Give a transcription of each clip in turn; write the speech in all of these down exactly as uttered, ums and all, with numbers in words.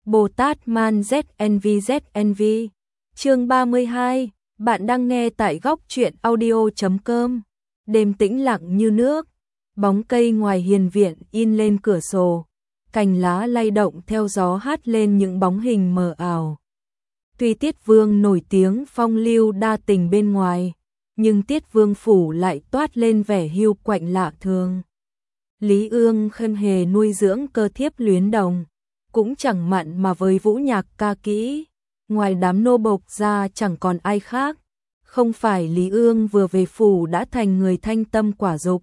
Bồ Tát Man Z N V Z N V. Chương ba mươi hai, bạn đang nghe tại góc truyện audio chấm com. Đêm tĩnh lặng như nước, bóng cây ngoài hiền viện in lên cửa sổ, cành lá lay động theo gió hát lên những bóng hình mờ ảo. Tuy Tiết Vương nổi tiếng phong lưu đa tình bên ngoài, nhưng Tiết Vương phủ lại toát lên vẻ hiu quạnh lạ thường. Lý Ương không hề nuôi dưỡng cơ thiếp luyến đồng, cũng chẳng mặn mà với vũ nhạc ca kỹ, ngoài đám nô bộc ra chẳng còn ai khác. Không phải Lý Ương vừa về phủ đã thành người thanh tâm quả dục,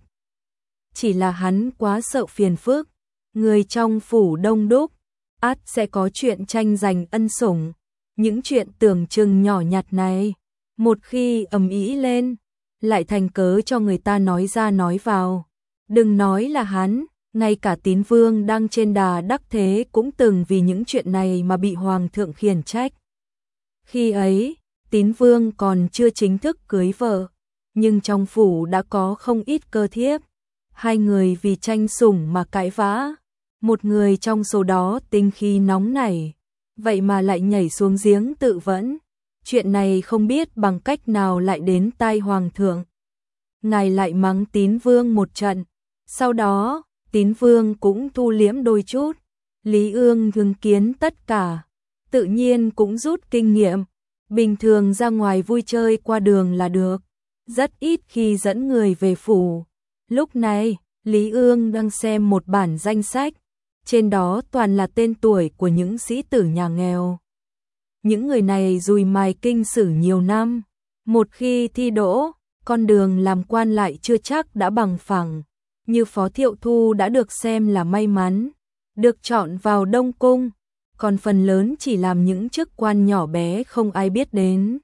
chỉ là hắn quá sợ phiền phức, người trong phủ đông đúc, ắt sẽ có chuyện tranh giành ân sủng. Những chuyện tưởng chừng nhỏ nhặt này, một khi ầm ĩ lên, lại thành cớ cho người ta nói ra nói vào. Đừng nói là hắn, ngay cả Tín Vương đang trên đà đắc thế cũng từng vì những chuyện này mà bị Hoàng thượng khiển trách. Khi ấy, Tín Vương còn chưa chính thức cưới vợ, nhưng trong phủ đã có không ít cơ thiếp. Hai người vì tranh sủng mà cãi vã, một người trong số đó tính khí nóng nảy, vậy mà lại nhảy xuống giếng tự vẫn. Chuyện này không biết bằng cách nào lại đến tai Hoàng thượng. Ngài lại mắng Tín Vương một trận, sau đó Tín Vương cũng thu liễm đôi chút. Lý Ương chứng kiến tất cả, tự nhiên cũng rút kinh nghiệm, bình thường ra ngoài vui chơi qua đường là được, rất ít khi dẫn người về phủ. Lúc này, Lý Ương đang xem một bản danh sách, trên đó toàn là tên tuổi của những sĩ tử nhà nghèo. Những người này dùi mài kinh sử nhiều năm, một khi thi đỗ, con đường làm quan lại chưa chắc đã bằng phẳng. Như Phó Thiệu Thu đã được xem là may mắn, được chọn vào Đông Cung, còn phần lớn chỉ làm những chức quan nhỏ bé không ai biết đến.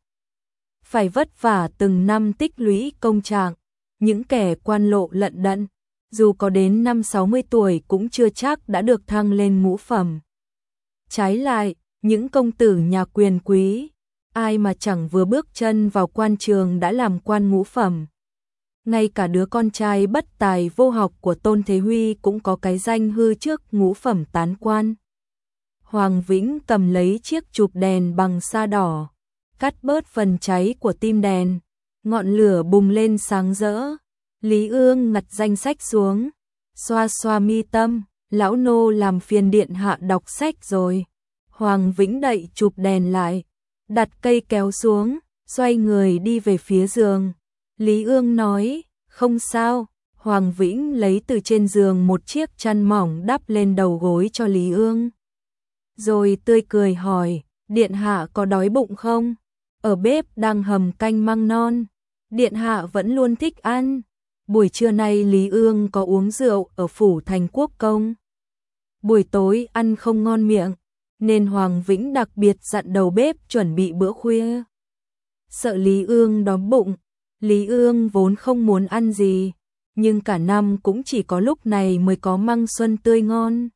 Phải vất vả từng năm tích lũy công trạng, những kẻ quan lộ lận đận, dù có đến năm sáu mươi tuổi cũng chưa chắc đã được thăng lên ngũ phẩm. Trái lại, những công tử nhà quyền quý, ai mà chẳng vừa bước chân vào quan trường đã làm quan ngũ phẩm. Ngay cả đứa con trai bất tài vô học của Tôn Thế Huy cũng có cái danh hư trước ngũ phẩm tán quan. Hoàng Vĩnh cầm lấy chiếc chụp đèn bằng sa đỏ, cắt bớt phần cháy của tim đèn, ngọn lửa bùng lên sáng rỡ. Lý Ương ngặt danh sách xuống, xoa xoa mi tâm, lão nô làm phiền điện hạ đọc sách rồi. Hoàng Vĩnh đậy chụp đèn lại, đặt cây kéo xuống, xoay người đi về phía giường. Lý Ương nói, không sao. Hoàng Vĩnh lấy từ trên giường một chiếc chăn mỏng đắp lên đầu gối cho Lý Ương. Rồi tươi cười hỏi, điện hạ có đói bụng không? Ở bếp đang hầm canh măng non, điện hạ vẫn luôn thích ăn. Buổi trưa nay Lý Ương có uống rượu ở phủ Thành Quốc Công. Buổi tối ăn không ngon miệng, nên Hoàng Vĩnh đặc biệt dặn đầu bếp chuẩn bị bữa khuya. Sợ Lý Ương đói bụng, Lý Ương vốn không muốn ăn gì, nhưng cả năm cũng chỉ có lúc này mới có măng xuân tươi ngon.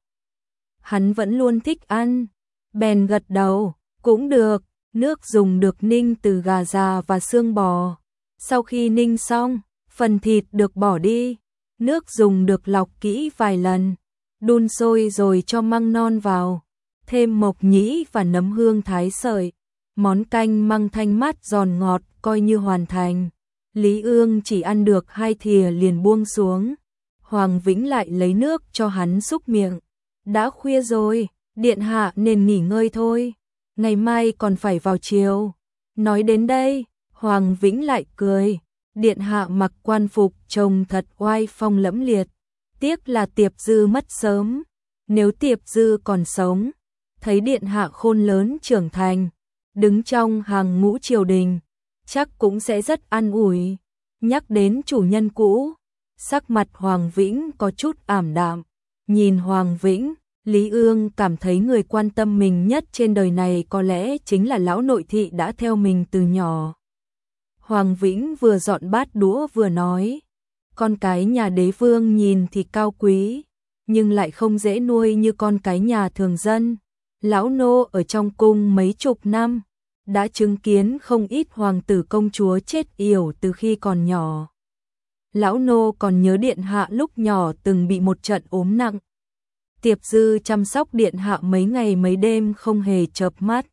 Hắn vẫn luôn thích ăn, bèn gật đầu, cũng được. Nước dùng được ninh từ gà già và xương bò. Sau khi ninh xong, phần thịt được bỏ đi, nước dùng được lọc kỹ vài lần, đun sôi rồi cho măng non vào, thêm mộc nhĩ và nấm hương thái sợi. Món canh măng thanh mát giòn ngọt coi như hoàn thành. Lý Ương chỉ ăn được hai thìa liền buông xuống. Hoàng Vĩnh lại lấy nước cho hắn xúc miệng. Đã khuya rồi, điện hạ nên nghỉ ngơi thôi, ngày mai còn phải vào triều. Nói đến đây, Hoàng Vĩnh lại cười, điện hạ mặc quan phục trông thật oai phong lẫm liệt. Tiếc là Tiệp Dư mất sớm, nếu Tiệp Dư còn sống, thấy điện hạ khôn lớn trưởng thành, đứng trong hàng ngũ triều đình, chắc cũng sẽ rất an ủi. Nhắc đến chủ nhân cũ, sắc mặt Hoàng Vĩnh có chút ảm đạm. Nhìn Hoàng Vĩnh, Lý Ương cảm thấy người quan tâm mình nhất trên đời này có lẽ chính là lão nội thị đã theo mình từ nhỏ. Hoàng Vĩnh vừa dọn bát đũa vừa nói, con cái nhà đế vương nhìn thì cao quý, nhưng lại không dễ nuôi như con cái nhà thường dân. Lão nô ở trong cung mấy chục năm, đã chứng kiến không ít hoàng tử công chúa chết yểu từ khi còn nhỏ. Lão nô còn nhớ điện hạ lúc nhỏ từng bị một trận ốm nặng. Tiệp Dư chăm sóc điện hạ mấy ngày mấy đêm không hề chợp mắt.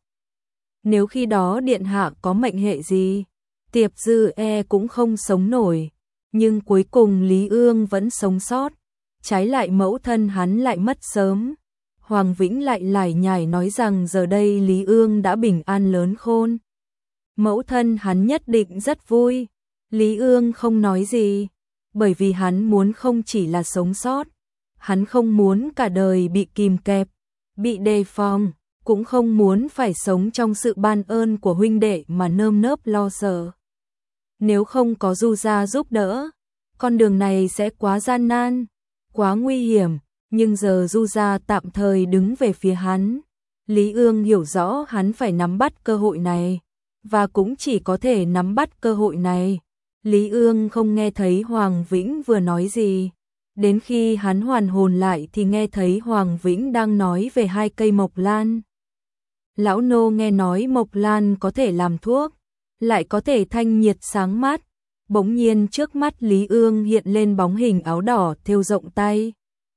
Nếu khi đó điện hạ có mệnh hệ gì, Tiệp Dư e cũng không sống nổi, nhưng cuối cùng Lý Ương vẫn sống sót, trái lại mẫu thân hắn lại mất sớm. Hoàng Vĩnh lại lải nhải nói rằng giờ đây Lý Ương đã bình an lớn khôn. Mẫu thân hắn nhất định rất vui. Lý Ương không nói gì, bởi vì hắn muốn không chỉ là sống sót, hắn không muốn cả đời bị kìm kẹp, bị đề phòng, cũng không muốn phải sống trong sự ban ơn của huynh đệ mà nơm nớp lo sợ. Nếu không có Du gia giúp đỡ, con đường này sẽ quá gian nan, quá nguy hiểm, nhưng giờ Du gia tạm thời đứng về phía hắn. Lý Ương hiểu rõ hắn phải nắm bắt cơ hội này, và cũng chỉ có thể nắm bắt cơ hội này. Lý Ương không nghe thấy Hoàng Vĩnh vừa nói gì. Đến khi hắn hoàn hồn lại thì nghe thấy Hoàng Vĩnh đang nói về hai cây mộc lan. Lão nô nghe nói mộc lan có thể làm thuốc, lại có thể thanh nhiệt sáng mắt. Bỗng nhiên trước mắt Lý Ương hiện lên bóng hình áo đỏ thêu rộng tay.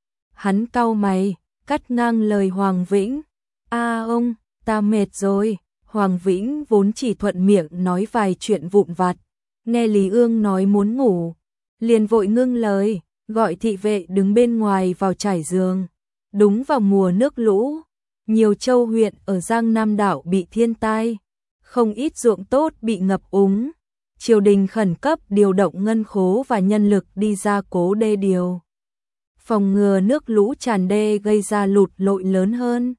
Hắn cau mày, cắt ngang lời Hoàng Vĩnh. A ông, ta mệt rồi. Hoàng Vĩnh vốn chỉ thuận miệng nói vài chuyện vụn vặt. Nghe Lý Ương nói muốn ngủ, liền vội ngưng lời, gọi thị vệ đứng bên ngoài vào trải giường. Đúng vào mùa nước lũ, nhiều châu huyện ở Giang Nam đảo bị thiên tai, không ít ruộng tốt bị ngập úng. Triều đình khẩn cấp điều động ngân khố và nhân lực đi ra cố đê điều, phòng ngừa nước lũ tràn đê gây ra lụt lội lớn hơn.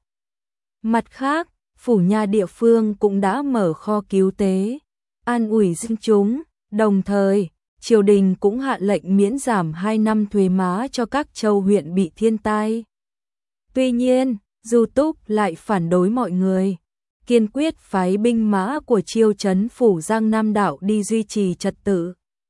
Mặt khác, phủ nha địa phương cũng đã mở kho cứu tế, an ủi dân chúng, đồng thời, triều đình cũng hạ lệnh miễn giảm hai năm thuế má cho các châu huyện bị thiên tai. Tuy nhiên, Du Túc lại phản đối mọi người, kiên quyết phái binh mã của Chiêu trấn phủ Giang Nam đảo đi duy trì trật tự,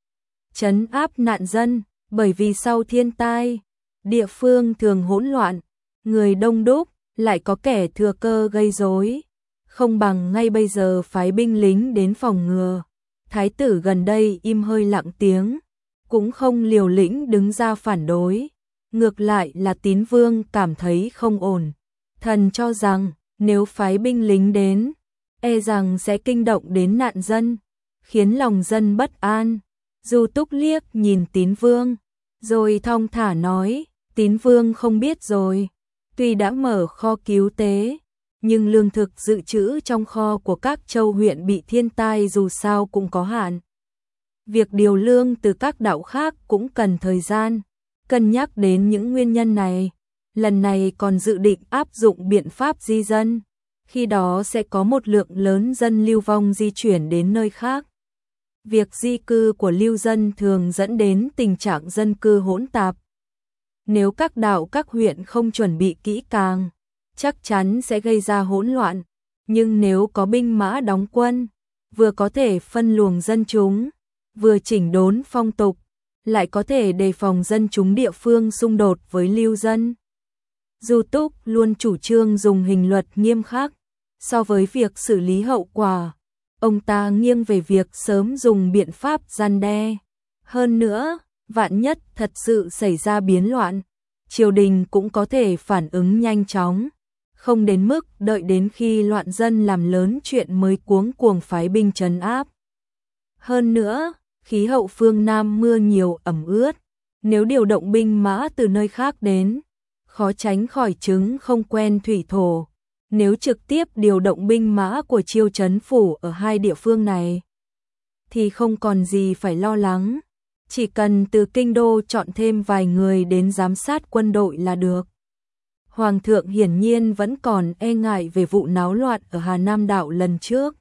trấn áp nạn dân, bởi vì sau thiên tai, địa phương thường hỗn loạn, người đông đúc, lại có kẻ thừa cơ gây rối, không bằng ngay bây giờ phái binh lính đến phòng ngừa. Thái tử gần đây im hơi lặng tiếng, cũng không liều lĩnh đứng ra phản đối, ngược lại là Tín Vương cảm thấy không ổn. Thần cho rằng nếu phái binh lính đến, e rằng sẽ kinh động đến nạn dân, khiến lòng dân bất an. Du Túc liếc nhìn Tín Vương, rồi thong thả nói, Tín Vương không biết rồi, tuy đã mở kho cứu tế, nhưng lương thực dự trữ trong kho của các châu huyện bị thiên tai dù sao cũng có hạn. Việc điều lương từ các đảo khác cũng cần thời gian. Cân nhắc đến những nguyên nhân này, lần này còn dự định áp dụng biện pháp di dân, khi đó sẽ có một lượng lớn dân lưu vong di chuyển đến nơi khác. Việc di cư của lưu dân thường dẫn đến tình trạng dân cư hỗn tạp. Nếu các đảo các huyện không chuẩn bị kỹ càng, chắc chắn sẽ gây ra hỗn loạn, nhưng nếu có binh mã đóng quân, vừa có thể phân luồng dân chúng, vừa chỉnh đốn phong tục, lại có thể đề phòng dân chúng địa phương xung đột với lưu dân. Du Túc luôn chủ trương dùng hình luật nghiêm khắc, so với việc xử lý hậu quả, ông ta nghiêng về việc sớm dùng biện pháp răn đe. Hơn nữa, vạn nhất thật sự xảy ra biến loạn, triều đình cũng có thể phản ứng nhanh chóng, không đến mức đợi đến khi loạn dân làm lớn chuyện mới cuống cuồng phái binh trấn áp. Hơn nữa, khí hậu phương Nam mưa nhiều ẩm ướt, nếu điều động binh mã từ nơi khác đến, khó tránh khỏi chứng không quen thủy thổ. Nếu trực tiếp điều động binh mã của Chiêu trấn phủ ở hai địa phương này, thì không còn gì phải lo lắng, chỉ cần từ kinh đô chọn thêm vài người đến giám sát quân đội là được. Hoàng thượng hiển nhiên vẫn còn e ngại về vụ náo loạn ở Hà Nam đảo lần trước.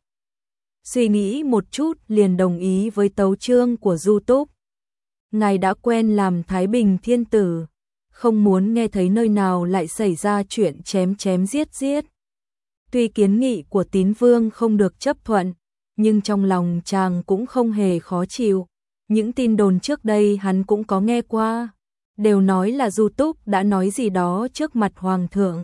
Suy nghĩ một chút liền đồng ý với tấu chương của Du Túc. Ngài đã quen làm Thái Bình thiên tử, không muốn nghe thấy nơi nào lại xảy ra chuyện chém chém giết giết. Tuy kiến nghị của Tín Vương không được chấp thuận, nhưng trong lòng chàng cũng không hề khó chịu. Những tin đồn trước đây hắn cũng có nghe qua, đều nói là Du Túc đã nói gì đó trước mặt Hoàng thượng,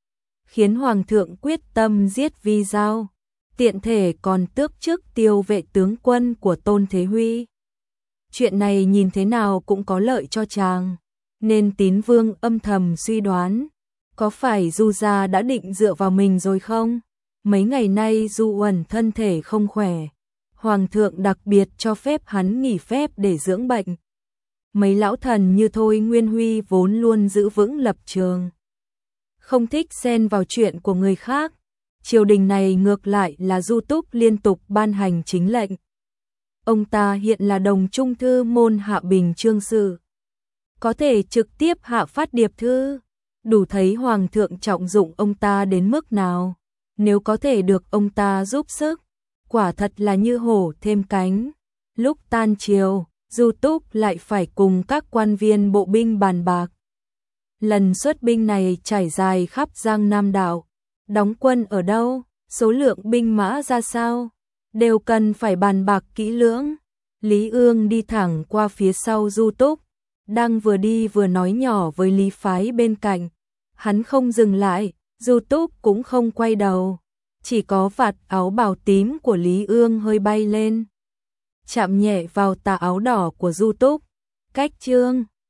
khiến Hoàng thượng quyết tâm giết Vi Giao, tiện thể còn tước chức tiêu vệ tướng quân của Tôn Thế Huy. Chuyện này nhìn thế nào cũng có lợi cho chàng, nên Tín Vương âm thầm suy đoán, Có phải Du gia đã định dựa vào mình rồi không? Mấy ngày nay Du Uẩn thân thể không khỏe, Hoàng thượng đặc biệt cho phép hắn nghỉ phép để dưỡng bệnh. Mấy lão thần như Thôi Nguyên Huy vốn luôn giữ vững lập trường, không thích xen vào chuyện của người khác. Triều đình này ngược lại là Du Túc liên tục ban hành chính lệnh. Ông ta hiện là đồng trung thư môn hạ bình chương sự, có thể trực tiếp hạ phát điệp thư, đủ thấy Hoàng thượng trọng dụng ông ta đến mức nào. Nếu có thể được ông ta giúp sức, quả thật là như hổ thêm cánh. Lúc tan triều, Du Túc lại phải cùng các quan viên bộ binh bàn bạc. Lần xuất binh này trải dài khắp Giang Nam đảo, đóng quân ở đâu, số lượng binh mã ra sao, đều cần phải bàn bạc kỹ lưỡng. Lý Ương đi thẳng qua phía sau Du Túc, đang vừa đi vừa nói nhỏ với Lý Phái bên cạnh. Hắn không dừng lại, Du Túc cũng không quay đầu, chỉ có vạt áo bào tím của Lý Ương hơi bay lên, chạm nhẹ vào tà áo đỏ của Du Túc. Cách chương